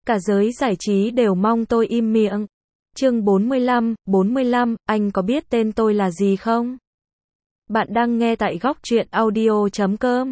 Cả giới giải trí đều mong tôi im miệng. Chương 45, anh có biết tên tôi là gì không? Bạn đang nghe tại góc truyện audio.com.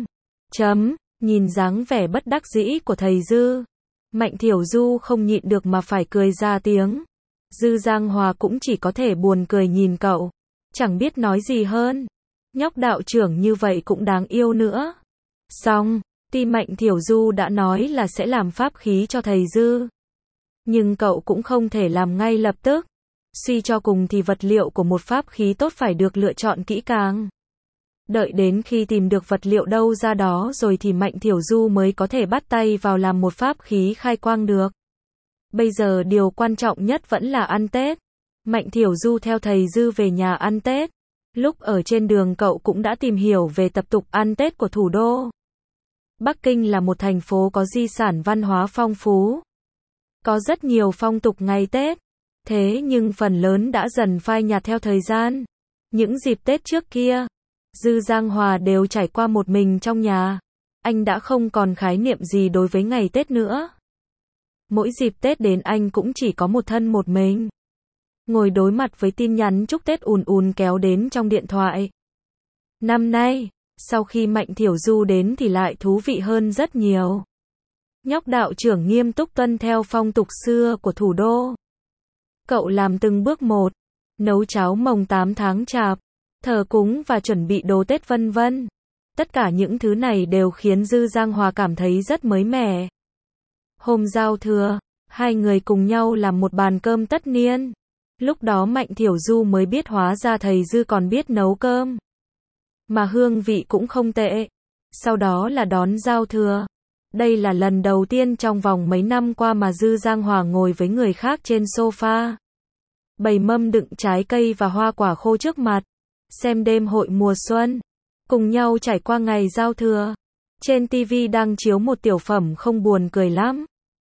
Nhìn dáng vẻ bất đắc dĩ của thầy Dư, Mạnh Thiểu Du không nhịn được mà phải cười ra tiếng. Dư Giang Hòa cũng chỉ có thể buồn cười nhìn cậu, chẳng biết nói gì hơn. Nhóc đạo trưởng như vậy cũng đáng yêu nữa. Xong, tuy Mạnh Thiểu Du đã nói là sẽ làm pháp khí cho thầy Dư, nhưng cậu cũng không thể làm ngay lập tức. Suy cho cùng thì vật liệu của một pháp khí tốt phải được lựa chọn kỹ càng. Đợi đến khi tìm được vật liệu đâu ra đó rồi thì Mạnh Thiểu Du mới có thể bắt tay vào làm một pháp khí khai quang được. Bây giờ điều quan trọng nhất vẫn là ăn Tết. Mạnh Thiểu Du theo thầy Dư về nhà ăn Tết. Lúc ở trên đường cậu cũng đã tìm hiểu về tập tục ăn Tết của thủ đô. Bắc Kinh là một thành phố có di sản văn hóa phong phú. Có rất nhiều phong tục ngày Tết. Thế nhưng phần lớn đã dần phai nhạt theo thời gian. Những dịp Tết trước kia, Dư Giang Hòa đều trải qua một mình trong nhà. Anh đã không còn khái niệm gì đối với ngày Tết nữa. Mỗi dịp Tết đến anh cũng chỉ có một thân một mình. Ngồi đối mặt với tin nhắn chúc Tết ùn ùn kéo đến trong điện thoại. Năm nay, sau khi Mạnh Thiểu Du đến thì lại thú vị hơn rất nhiều. Nhóc đạo trưởng nghiêm túc tuân theo phong tục xưa của thủ đô. Cậu làm từng bước một, nấu cháo mồng 8 tháng chạp, thờ cúng và chuẩn bị đồ Tết vân vân. Tất cả những thứ này đều khiến Dư Giang Hòa cảm thấy rất mới mẻ. Hôm giao thừa, hai người cùng nhau làm một bàn cơm tất niên. Lúc đó Mạnh Thiểu Du mới biết hóa ra thầy Dư còn biết nấu cơm. Mà hương vị cũng không tệ. Sau đó là đón giao thừa. Đây là lần đầu tiên trong vòng mấy năm qua mà Dư Giang Hòa ngồi với người khác trên sofa. Bày mâm đựng trái cây và hoa quả khô trước mặt. Xem đêm hội mùa xuân. Cùng nhau trải qua ngày giao thừa. Trên TV đang chiếu một tiểu phẩm không buồn cười lắm.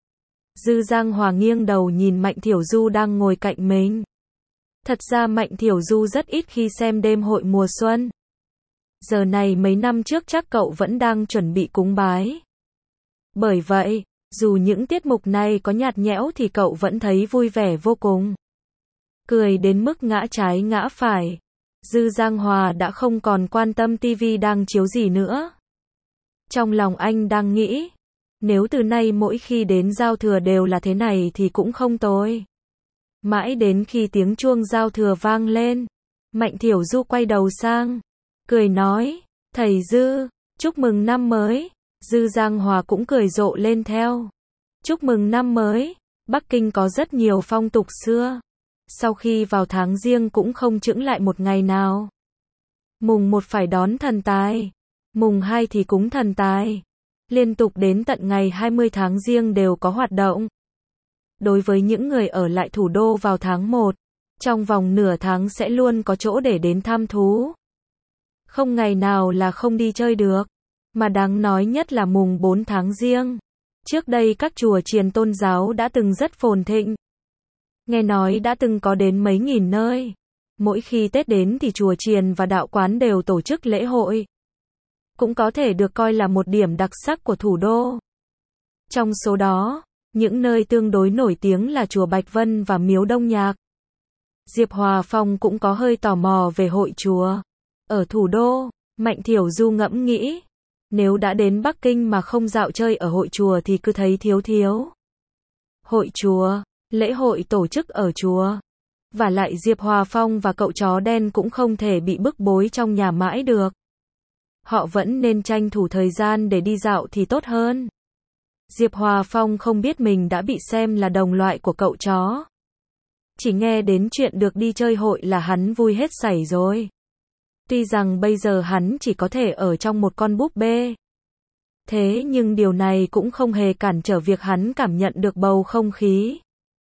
Dư Giang Hòa nghiêng đầu nhìn Mạnh Thiểu Du đang ngồi cạnh mình. Thật ra Mạnh Thiểu Du rất ít khi xem đêm hội mùa xuân. Giờ này mấy năm trước chắc cậu vẫn đang chuẩn bị cúng bái. Bởi vậy, dù những tiết mục này có nhạt nhẽo thì cậu vẫn thấy vui vẻ vô cùng. Cười đến mức ngã trái ngã phải. Dư Giang Hòa đã không còn quan tâm TV đang chiếu gì nữa. Trong lòng anh đang nghĩ, nếu từ nay mỗi khi đến giao thừa đều là thế này thì cũng không tồi. Mãi đến khi tiếng chuông giao thừa vang lên, Mạnh Thiểu Du quay đầu sang, cười nói, thầy Dư, chúc mừng năm mới. Dư Giang Hòa cũng cười rộ lên theo. Chúc mừng năm mới. Bắc Kinh có rất nhiều phong tục xưa. Sau khi vào tháng Giêng cũng không chững lại một ngày nào. Mùng 1 phải đón thần tài. Mùng 2 thì cúng thần tài. Liên tục đến tận ngày 20 tháng Giêng đều có hoạt động. Đối với những người ở lại thủ đô vào tháng 1, trong vòng nửa tháng sẽ luôn có chỗ để đến thăm thú. Không ngày nào là không đi chơi được. Mà đáng nói nhất là mùng 4 tháng Giêng. Trước đây các chùa chiền tôn giáo đã từng rất phồn thịnh. Nghe nói đã từng có đến mấy nghìn nơi. Mỗi khi Tết đến thì chùa chiền và đạo quán đều tổ chức lễ hội. Cũng có thể được coi là một điểm đặc sắc của thủ đô. Trong số đó, những nơi tương đối nổi tiếng là chùa Bạch Vân và miếu Đông Nhạc. Diệp Hòa Phong cũng có hơi tò mò về hội chùa. Ở thủ đô, Mạnh Thiểu Du ngẫm nghĩ. Nếu đã đến Bắc Kinh mà không dạo chơi ở hội chùa thì cứ thấy thiếu. Hội chùa, lễ hội tổ chức ở chùa. Và lại Diệp Hòa Phong và cậu chó đen cũng không thể bị bức bối trong nhà mãi được. Họ vẫn nên tranh thủ thời gian để đi dạo thì tốt hơn. Diệp Hòa Phong không biết mình đã bị xem là đồng loại của cậu chó. Chỉ nghe đến chuyện được đi chơi hội là hắn vui hết sảy rồi. Tuy rằng bây giờ hắn chỉ có thể ở trong một con búp bê. Thế nhưng điều này cũng không hề cản trở việc hắn cảm nhận được bầu không khí.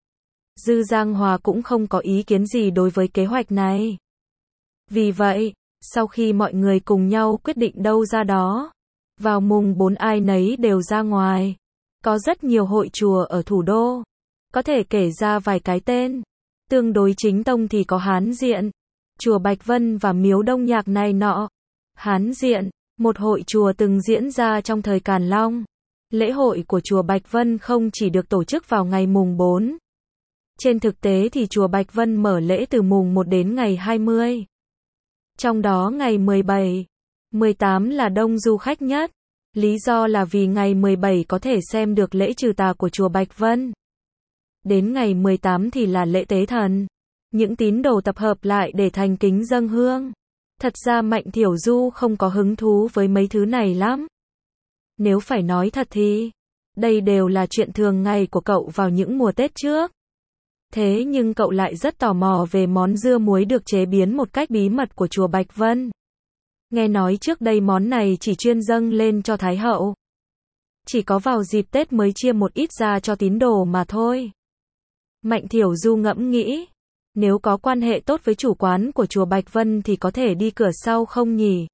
Dư Giang Hòa cũng không có ý kiến gì đối với kế hoạch này. Vì vậy, sau khi mọi người cùng nhau quyết định đâu ra đó, vào mùng 4 ai nấy đều ra ngoài. Có rất nhiều hội chùa ở thủ đô. Có thể kể ra vài cái tên. Tương đối chính tông thì có Hán Diện, chùa Bạch Vân và miếu Đông Nhạc này nọ. Hán Diện, một hội chùa từng diễn ra trong thời Càn Long. Lễ hội của chùa Bạch Vân không chỉ được tổ chức vào ngày mùng 4. Trên thực tế thì chùa Bạch Vân mở lễ từ mùng 1 đến ngày 20. Trong đó ngày 17, 18 là đông du khách nhất. Lý do là vì ngày 17 có thể xem được lễ trừ tà của chùa Bạch Vân. Đến ngày 18 thì là lễ tế thần. Những tín đồ tập hợp lại để thành kính dâng hương. Thật ra Mạnh Thiểu Du không có hứng thú với mấy thứ này lắm. Nếu phải nói thật thì, đây đều là chuyện thường ngày của cậu vào những mùa Tết trước. Thế nhưng cậu lại rất tò mò về món dưa muối được chế biến một cách bí mật của chùa Bạch Vân. Nghe nói trước đây món này chỉ chuyên dâng lên cho Thái Hậu. Chỉ có vào dịp Tết mới chia một ít ra cho tín đồ mà thôi. Mạnh Thiểu Du ngẫm nghĩ, nếu có quan hệ tốt với chủ quán của chùa Bạch Vân thì có thể đi cửa sau không nhỉ?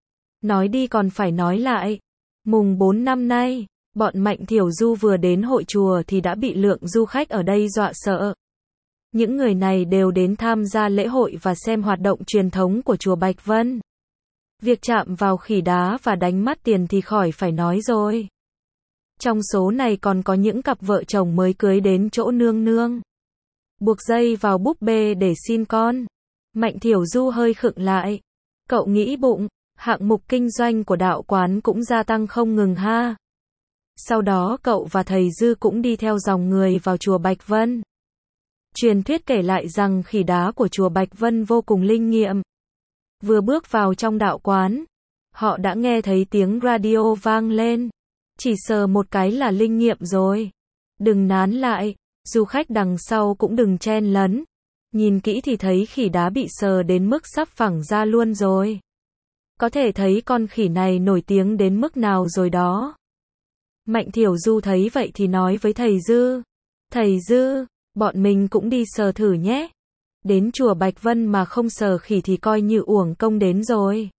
Nói đi còn phải nói lại. Mùng 4 năm nay, bọn Mạnh Thiểu Du vừa đến hội chùa thì đã bị lượng du khách ở đây dọa sợ. Những người này đều đến tham gia lễ hội và xem hoạt động truyền thống của chùa Bạch Vân. Việc chạm vào khỉ đá và đánh mắt tiền thì khỏi phải nói rồi. Trong số này còn có những cặp vợ chồng mới cưới đến chỗ nương nương. Buộc dây vào búp bê để xin con. Mạnh Thiểu Du hơi khựng lại. Cậu nghĩ bụng, hạng mục kinh doanh của đạo quán cũng gia tăng không ngừng ha. Sau đó cậu và thầy Dư cũng đi theo dòng người vào chùa Bạch Vân. Truyền thuyết kể lại rằng khỉ đá của chùa Bạch Vân vô cùng linh nghiệm. Vừa bước vào trong đạo quán, họ đã nghe thấy tiếng radio vang lên. Chỉ sờ một cái là linh nghiệm rồi. Đừng nán lại, du khách đằng sau cũng đừng chen lấn. Nhìn kỹ thì thấy khỉ đá bị sờ đến mức sắp phẳng ra luôn rồi. Có thể thấy con khỉ này nổi tiếng đến mức nào rồi đó. Mạnh Thiểu Du thấy vậy thì nói với thầy Dư. Thầy Dư, bọn mình cũng đi sờ thử nhé. Đến chùa Bạch Vân mà không sờ khỉ thì coi như uổng công đến rồi.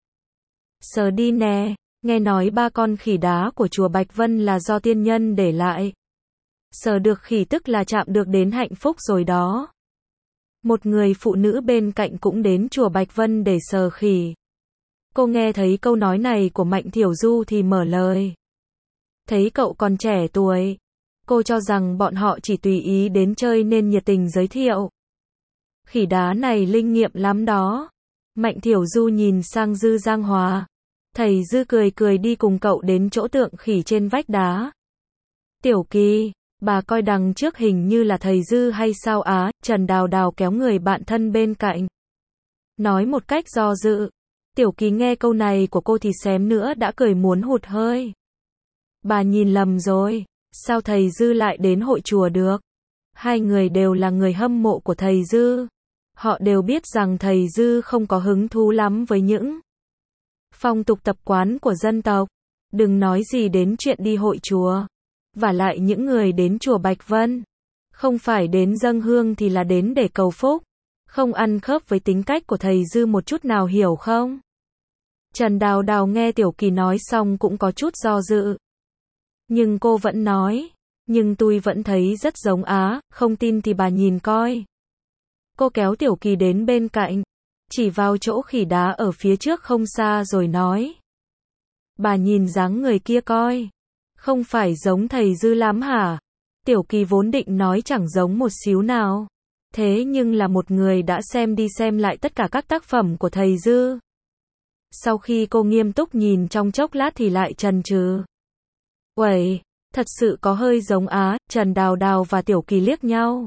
Sờ đi nè, nghe nói 3 con khỉ đá của chùa Bạch Vân là do tiên nhân để lại. Sờ được khỉ tức là chạm được đến hạnh phúc rồi đó. Một người phụ nữ bên cạnh cũng đến chùa Bạch Vân để sờ khỉ. Cô nghe thấy câu nói này của Mạnh Thiểu Du thì mở lời. Thấy cậu còn trẻ tuổi, cô cho rằng bọn họ chỉ tùy ý đến chơi nên nhiệt tình giới thiệu. Khỉ đá này linh nghiệm lắm đó. Mạnh Thiểu Du nhìn sang Dư Giang Hòa. Thầy Dư cười cười đi cùng cậu đến chỗ tượng khỉ trên vách đá. Tiểu Kỳ, bà coi đằng trước hình như là thầy Dư hay sao á? Trần Đào Đào kéo người bạn thân bên cạnh. Nói một cách do dự. Tiểu Kỳ nghe câu này của cô thì xém nữa đã cười muốn hụt hơi. Bà nhìn lầm rồi. Sao thầy Dư lại đến hội chùa được? Hai người đều là người hâm mộ của thầy Dư. Họ đều biết rằng thầy Dư không có hứng thú lắm với những phong tục tập quán của dân tộc. Đừng nói gì đến chuyện đi hội chùa. Và lại những người đến chùa Bạch Vân, không phải đến dâng hương thì là đến để cầu phúc. Không ăn khớp với tính cách của thầy Dư một chút nào, hiểu không? Trần Đào Đào nghe Tiểu Kỳ nói xong cũng có chút do dự. Nhưng cô vẫn nói, nhưng tôi vẫn thấy rất giống á, không tin thì bà nhìn coi. Cô kéo Tiểu Kỳ đến bên cạnh, chỉ vào chỗ khỉ đá ở phía trước không xa rồi nói. Bà nhìn dáng người kia coi, không phải giống thầy Dư lắm hả? Tiểu Kỳ vốn định nói chẳng giống một xíu nào. Thế nhưng là một người đã xem đi xem lại tất cả các tác phẩm của thầy Dư. Sau khi cô nghiêm túc nhìn trong chốc lát thì lại chần chừ. Uầy, thật sự có hơi giống á. Trần Đào Đào và Tiểu Kỳ liếc nhau.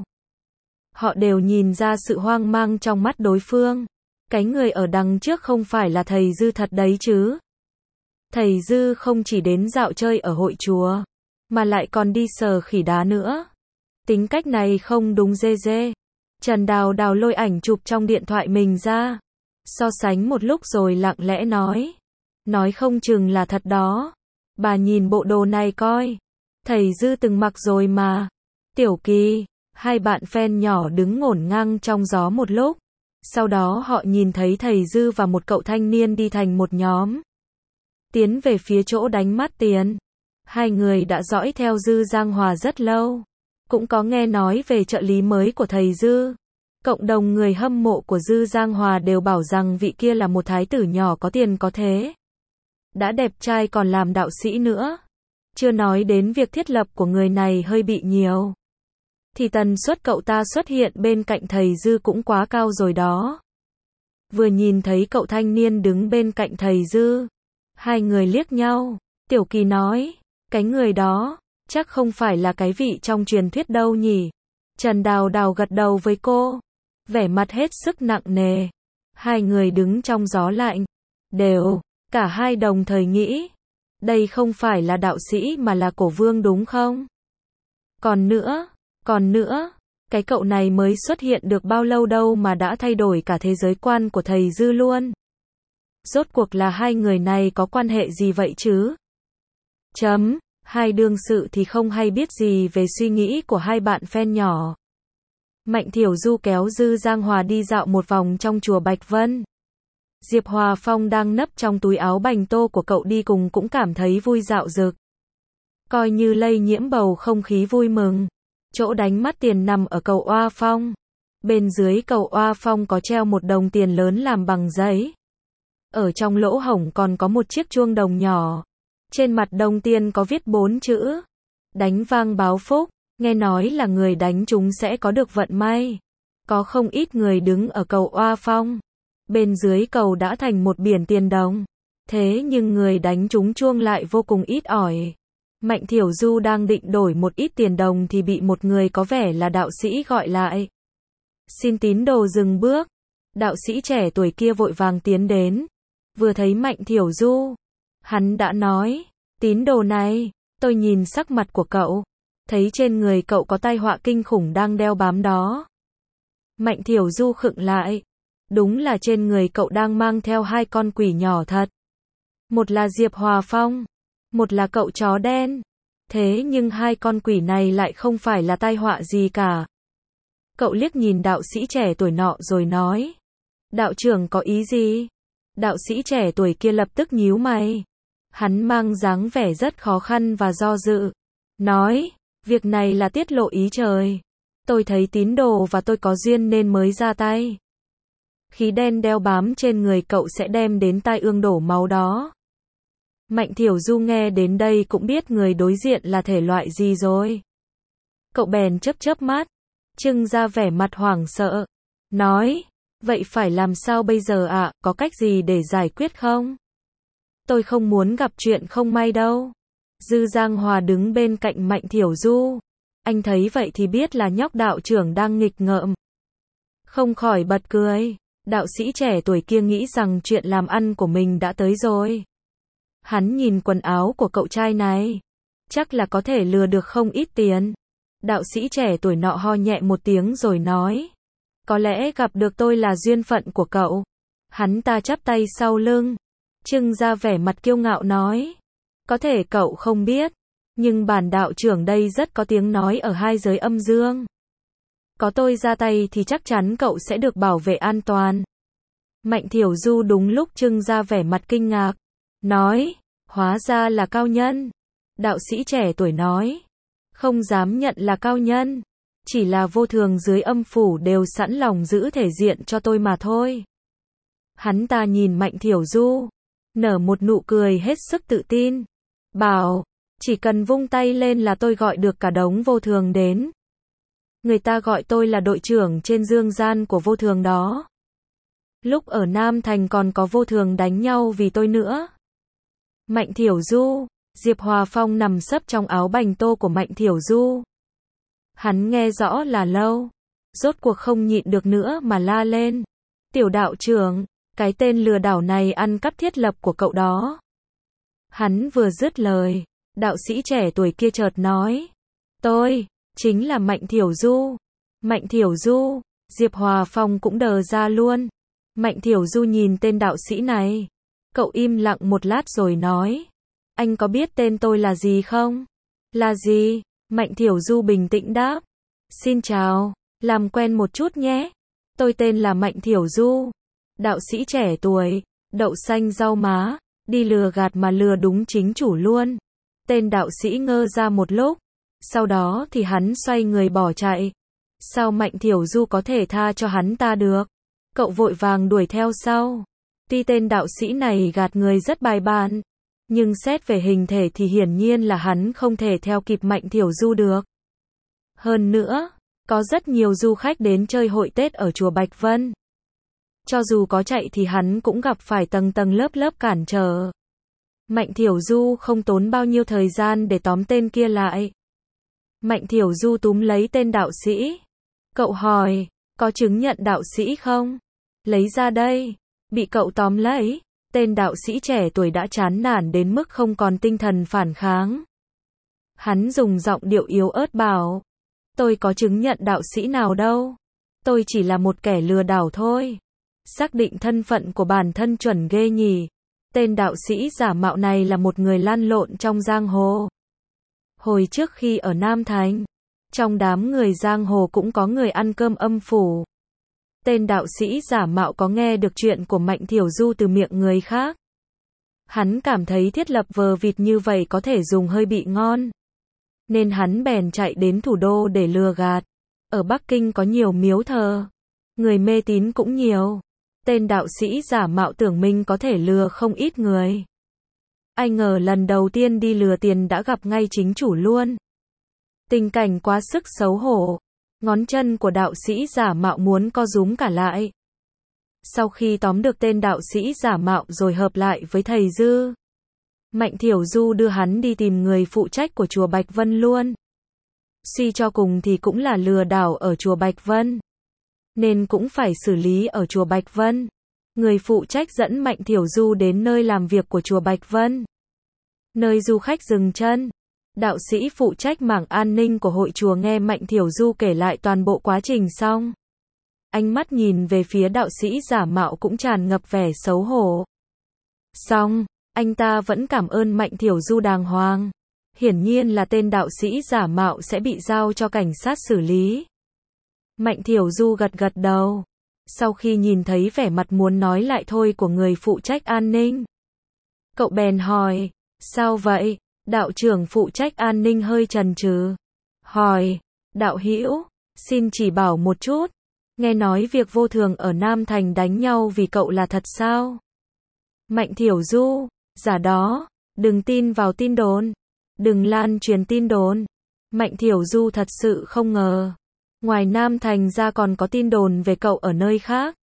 Họ đều nhìn ra sự hoang mang trong mắt đối phương. Cái người ở đằng trước không phải là thầy Dư thật đấy chứ. Thầy Dư không chỉ đến dạo chơi ở hội chùa, mà lại còn đi sờ khỉ đá nữa. Tính cách này không đúng dê dê. Trần Đào Đào lôi ảnh chụp trong điện thoại mình ra. So sánh một lúc rồi lặng lẽ nói. Nói không chừng là thật đó. Bà nhìn bộ đồ này coi. Thầy Dư từng mặc rồi mà. Tiểu Kỳ, hai bạn fan nhỏ đứng ngổn ngang trong gió một lúc. Sau đó họ nhìn thấy thầy Dư và một cậu thanh niên đi thành một nhóm. Tiến về phía chỗ đánh mắt tiền. Hai người đã dõi theo Dư Giang Hòa rất lâu. Cũng có nghe nói về trợ lý mới của thầy Dư. Cộng đồng người hâm mộ của Dư Giang Hòa đều bảo rằng vị kia là một thái tử nhỏ có tiền có thế. Đã đẹp trai còn làm đạo sĩ nữa. Chưa nói đến việc thiết lập của người này hơi bị nhiều. Thì tần suất cậu ta xuất hiện bên cạnh thầy Dư cũng quá cao rồi đó. Vừa nhìn thấy cậu thanh niên đứng bên cạnh thầy Dư, hai người liếc nhau. Tiểu Kỳ nói, cái người đó, chắc không phải là cái vị trong truyền thuyết đâu nhỉ. Trần Đào Đào gật đầu với cô, vẻ mặt hết sức nặng nề. Hai người đứng trong gió lạnh, cả hai đồng thời nghĩ, đây không phải là đạo sĩ mà là Cổ Vương đúng không? Còn nữa, cái cậu này mới xuất hiện được bao lâu đâu mà đã thay đổi cả thế giới quan của thầy Dư luôn. Rốt cuộc là hai người này có quan hệ gì vậy chứ? Hai đương sự thì không hay biết gì về suy nghĩ của hai bạn fan nhỏ. Mạnh Thiểu Du kéo Dư Giang Hòa đi dạo một vòng trong chùa Bạch Vân. Diệp Hòa Phong đang nấp trong túi áo bành tô của cậu đi cùng cũng cảm thấy vui dạo dực. Coi như lây nhiễm bầu không khí vui mừng. Chỗ đánh mắt tiền nằm ở cầu Oa Phong. Bên dưới cầu Oa Phong có treo một đồng tiền lớn làm bằng giấy. Ở trong lỗ hổng còn có một chiếc chuông đồng nhỏ. Trên mặt đồng tiền có viết 4 chữ. Đánh vang báo phúc. Nghe nói là người đánh chúng sẽ có được vận may. Có không ít người đứng ở cầu Oa Phong. Bên dưới cầu đã thành một biển tiền đồng. Thế nhưng người đánh trúng chuông lại vô cùng ít ỏi. Mạnh Thiểu Du đang định đổi một ít tiền đồng thì bị một người có vẻ là đạo sĩ gọi lại. Xin tín đồ dừng bước. Đạo sĩ trẻ tuổi kia vội vàng tiến đến. Vừa thấy Mạnh Thiểu Du, hắn đã nói, tín đồ này, tôi nhìn sắc mặt của cậu, thấy trên người cậu có tai họa kinh khủng đang đeo bám đó. Mạnh Thiểu Du khựng lại. Đúng là trên người cậu đang mang theo hai con quỷ nhỏ thật. Một là Diệp Hòa Phong, một là cậu chó đen. Thế nhưng hai con quỷ này lại không phải là tai họa gì cả. Cậu liếc nhìn đạo sĩ trẻ tuổi nọ rồi nói. Đạo trưởng có ý gì? Đạo sĩ trẻ tuổi kia lập tức nhíu mày. Hắn mang dáng vẻ rất khó khăn và do dự. Nói, việc này là tiết lộ ý trời. Tôi thấy tín đồ và tôi có duyên nên mới ra tay. Khí đen đeo bám trên người cậu sẽ đem đến tai ương đổ máu đó. Mạnh Thiểu Du nghe đến đây cũng biết người đối diện là thể loại gì rồi. Cậu bèn chớp mắt, trưng ra vẻ mặt hoảng sợ. Nói, vậy phải làm sao bây giờ ạ, có cách gì để giải quyết không? Tôi không muốn gặp chuyện không may đâu. Dư Giang Hòa đứng bên cạnh Mạnh Thiểu Du. Anh thấy vậy thì biết là nhóc đạo trưởng đang nghịch ngợm. Không khỏi bật cười. Đạo sĩ trẻ tuổi kia nghĩ rằng chuyện làm ăn của mình đã tới rồi. Hắn nhìn quần áo của cậu trai này. Chắc là có thể lừa được không ít tiền. Đạo sĩ trẻ tuổi nọ ho nhẹ một tiếng rồi nói. Có lẽ gặp được tôi là duyên phận của cậu. Hắn ta chắp tay sau lưng. Trưng ra vẻ mặt kiêu ngạo nói. Có thể cậu không biết. Nhưng bản đạo trưởng đây rất có tiếng nói ở hai giới âm dương. Có tôi ra tay thì chắc chắn cậu sẽ được bảo vệ an toàn. Mạnh Thiểu Du đúng lúc trưng ra vẻ mặt kinh ngạc. Nói, hóa ra là cao nhân. Đạo sĩ trẻ tuổi nói, không dám nhận là cao nhân. Chỉ là vô thường dưới âm phủ đều sẵn lòng giữ thể diện cho tôi mà thôi. Hắn ta nhìn Mạnh Thiểu Du, nở một nụ cười hết sức tự tin. Bảo, chỉ cần vung tay lên là tôi gọi được cả đống vô thường đến. Người ta gọi tôi là đội trưởng trên dương gian của vô thường đó. Lúc ở Nam Thành còn có vô thường đánh nhau vì tôi nữa. Mạnh Thiểu Du, Diệp Hòa Phong nằm sấp trong áo bành tô của Mạnh Thiểu Du. Hắn nghe rõ là lâu. Rốt cuộc không nhịn được nữa mà la lên. Tiểu đạo trưởng, cái tên lừa đảo này ăn cắp thiết lập của cậu đó. Hắn vừa dứt lời, đạo sĩ trẻ tuổi kia chợt nói. Tôi, chính là Mạnh Thiểu Du. Mạnh Thiểu Du, Diệp Hòa Phong cũng đờ ra luôn. Mạnh Thiểu Du nhìn tên đạo sĩ này. Cậu im lặng một lát rồi nói. Anh có biết tên tôi là gì không? Là gì? Mạnh Thiểu Du bình tĩnh đáp. Xin chào, làm quen một chút nhé. Tôi tên là Mạnh Thiểu Du. Đạo sĩ trẻ tuổi, đậu xanh rau má, đi lừa gạt mà lừa đúng chính chủ luôn. Tên đạo sĩ ngơ ra một lúc. Sau đó thì hắn xoay người bỏ chạy. Sao Mạnh Thiểu Du có thể tha cho hắn ta được? Cậu vội vàng đuổi theo sau. Tuy tên đạo sĩ này gạt người rất bài bản, Nhưng xét về hình thể thì hiển nhiên là hắn không thể theo kịp Mạnh Thiểu Du được. Hơn nữa, có rất nhiều du khách đến chơi hội Tết ở chùa Bạch Vân. Cho dù có chạy thì hắn cũng gặp phải tầng tầng lớp lớp cản trở. Mạnh Thiểu Du không tốn bao nhiêu thời gian để tóm tên kia lại. Mạnh Thiểu Du túm lấy tên đạo sĩ. Cậu hỏi, có chứng nhận đạo sĩ không? Lấy ra đây. Bị cậu tóm lấy, tên đạo sĩ trẻ tuổi đã chán nản đến mức không còn tinh thần phản kháng. Hắn dùng giọng điệu yếu ớt bảo, tôi có chứng nhận đạo sĩ nào đâu. Tôi chỉ là một kẻ lừa đảo thôi. Xác định thân phận của bản thân chuẩn ghê nhỉ. Tên đạo sĩ giả mạo này là một người lăn lộn trong giang hồ. Hồi trước khi ở Nam Thành, trong đám người giang hồ cũng có người ăn cơm âm phủ. Tên đạo sĩ giả mạo có nghe được chuyện của Mạnh Thiểu Du từ miệng người khác. Hắn cảm thấy thiết lập vờ vịt như vậy có thể dùng hơi bị ngon. Nên hắn bèn chạy đến thủ đô để lừa gạt. Ở Bắc Kinh có nhiều miếu thờ. Người mê tín cũng nhiều. Tên đạo sĩ giả mạo tưởng mình có thể lừa không ít người. Ai ngờ lần đầu tiên đi lừa tiền đã gặp ngay chính chủ luôn. Tình cảnh quá sức xấu hổ. Ngón chân của đạo sĩ giả mạo muốn co rúm cả lại. Sau khi tóm được tên đạo sĩ giả mạo rồi hợp lại với thầy Dư, Mạnh Thiểu Du đưa hắn đi tìm người phụ trách của chùa Bạch Vân luôn. Suy cho cùng thì cũng là lừa đảo ở chùa Bạch Vân, nên cũng phải xử lý ở chùa Bạch Vân. Người phụ trách dẫn Mạnh Thiểu Du đến nơi làm việc của chùa Bạch Vân, nơi du khách dừng chân. Đạo sĩ phụ trách mảng an ninh của hội chùa nghe Mạnh Thiểu Du kể lại toàn bộ quá trình xong. Ánh mắt nhìn về phía đạo sĩ giả mạo cũng tràn ngập vẻ xấu hổ. Xong, anh ta vẫn cảm ơn Mạnh Thiểu Du đàng hoàng. Hiển nhiên là tên đạo sĩ giả mạo sẽ bị giao cho cảnh sát xử lý. Mạnh Thiểu Du gật gật đầu. Sau khi nhìn thấy vẻ mặt muốn nói lại thôi của người phụ trách an ninh, cậu bèn hỏi, sao vậy? Đạo trưởng phụ trách an ninh hơi chần chừ. Hỏi, đạo hữu, xin chỉ bảo một chút. Nghe nói việc vô thường ở Nam Thành đánh nhau vì cậu là thật sao? Mạnh Thiểu Du, giả đó, đừng tin vào tin đồn. Đừng lan truyền tin đồn. Mạnh Thiểu Du thật sự không ngờ. Ngoài Nam Thành ra còn có tin đồn về cậu ở nơi khác.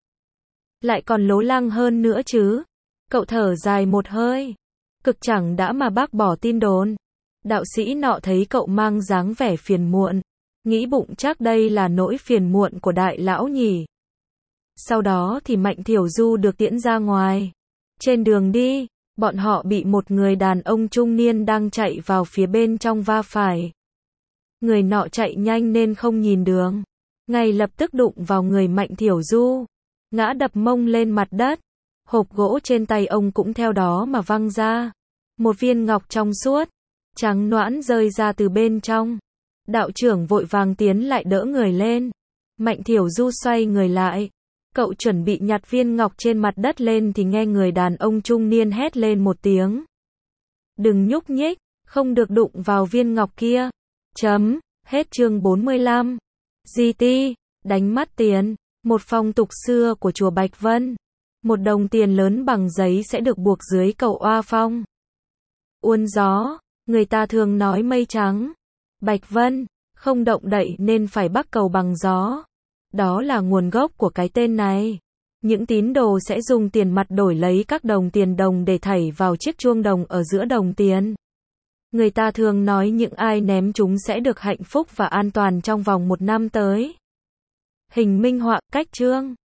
Lại còn lố lăng hơn nữa chứ. Cậu thở dài một hơi. Cực chẳng đã mà bác bỏ tin đồn. Đạo sĩ nọ thấy cậu mang dáng vẻ phiền muộn. Nghĩ bụng chắc đây là nỗi phiền muộn của đại lão nhỉ. Sau đó thì Mạnh Thiểu Du được tiễn ra ngoài. Trên đường đi, bọn họ bị một người đàn ông trung niên đang chạy vào phía bên trong va phải. Người nọ chạy nhanh nên không nhìn đường. Ngay lập tức đụng vào người Mạnh Thiểu Du. Ngã đập mông lên mặt đất. Hộp gỗ trên tay ông cũng theo đó mà văng ra. Một viên ngọc trong suốt, trắng nõn rơi ra từ bên trong. Đạo trưởng vội vàng tiến lại đỡ người lên. Mạnh Thiểu Du xoay người lại. Cậu chuẩn bị nhặt viên ngọc trên mặt đất lên thì nghe người đàn ông trung niên hét lên một tiếng. Đừng nhúc nhích, không được đụng vào viên ngọc kia. Hết chương 45. GT, đánh mắt tiền. Một phong tục xưa của chùa Bạch Vân. Một đồng tiền lớn bằng giấy sẽ được buộc dưới cầu oa phong. Uốn gió, người ta thường nói mây trắng. Bạch Vân, không động đậy nên phải bắc cầu bằng gió. Đó là nguồn gốc của cái tên này. Những tín đồ sẽ dùng tiền mặt đổi lấy các đồng tiền đồng để thảy vào chiếc chuông đồng ở giữa đồng tiền. Người ta thường nói những ai ném chúng sẽ được hạnh phúc và an toàn trong vòng 1 năm tới. Hình minh họa, cách chương.